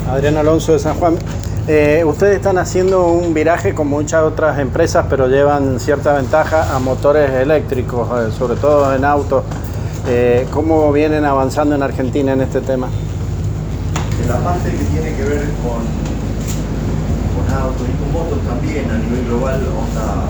Adrián Alonso de San Juan. Ustedes están haciendo un viraje con muchas otras empresas, pero llevan cierta ventaja a motores eléctricos, sobre todo en autos. ¿Cómo vienen avanzando en Argentina en este tema? En la parte que tiene que ver con autos y con motos también a nivel global, Honda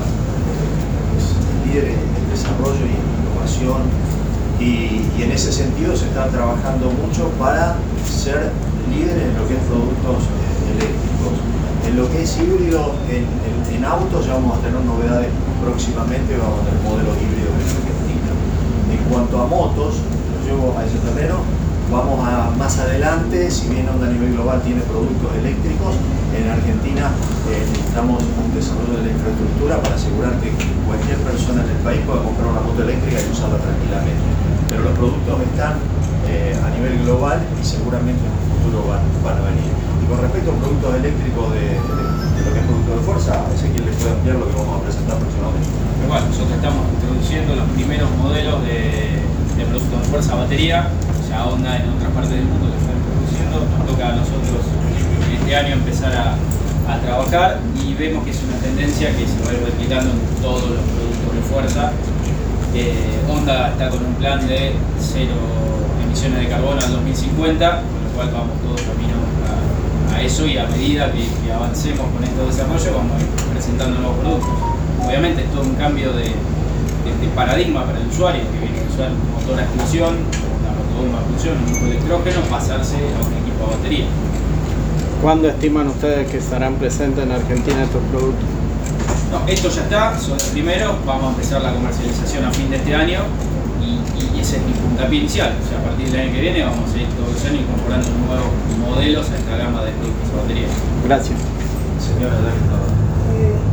es líder en desarrollo y innovación, y en ese sentido se está trabajando mucho para ser líder en lo que es productos eléctricos. En lo que es híbrido, en autos ya vamos a tener novedades próximamente, vamos a tener modelos híbridos en Argentina. En cuanto a motos, lo llevo a ese terreno, vamos a más adelante, si bien Honda a nivel global tiene productos eléctricos, en Argentina necesitamos un desarrollo de la infraestructura para asegurar que cualquier persona en el país pueda comprar una moto eléctrica y usarla tranquilamente. Pero los productos están a nivel global y seguramente en un futuro van a venir. Y con respecto a productos eléctricos de lo que es producto de fuerza, Ezequiel les puede ampliar lo que vamos a presentar próximamente. Bueno, nosotros estamos introduciendo los primeros modelos de productos de fuerza a batería. Ya Honda en otras partes del mundo lo está introduciendo. Nos toca a nosotros este año empezar a trabajar y vemos que es una tendencia que se va a ir replicando en todos los productos de fuerza. Honda está con un plan de cero emisiones de carbono al 2050, con lo cual vamos todos camino a eso, y a medida que avancemos con este desarrollo vamos a ir presentando nuevos productos. Obviamente es todo un cambio de paradigma para el usuario, que viene a usar un motor a explosión, una motobomba a explosión, un grupo electrógeno, pasarse a un equipo a batería. ¿Cuándo estiman ustedes que estarán presentes en Argentina estos productos? No, esto ya está, son los primeros, vamos a empezar la comercialización a fin de este año y ese es mi puntapié inicial. O sea, a partir del año que viene vamos a ir todos los años incorporando nuevos modelos a esta gama de productos a batería. Gracias. Señora,